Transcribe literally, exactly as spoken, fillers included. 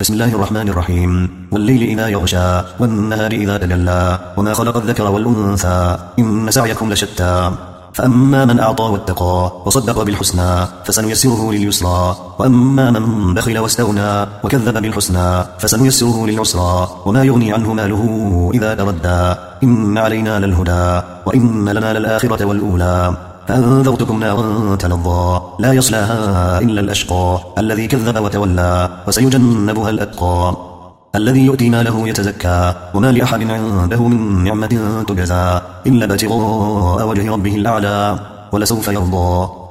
بسم الله الرحمن الرحيم. والليل إذا يغشى والنهار إذا تجلى وما خلق الذكر والأنثى إن سعيكم لشتى فأما من أعطى واتقى وصدق بالحسنى فسنيسره لليسرى وأما من بخل واستغنى وكذب بالحسنى فسنيسره للعسرى وما يغني عنه ماله إذا تردى إن علينا للهدى وإن لنا للآخرة والأولى فأنذرتكم نارا تلظى لا يصلاها إلا الأشقى الذي كذب وتولى وسيجنبها الأتقى الذي يؤتي ماله يتزكى وما لأحد عنده من نعمة تجزى إلا ابتغاء وجه ربه الأعلى ولسوف يرضى.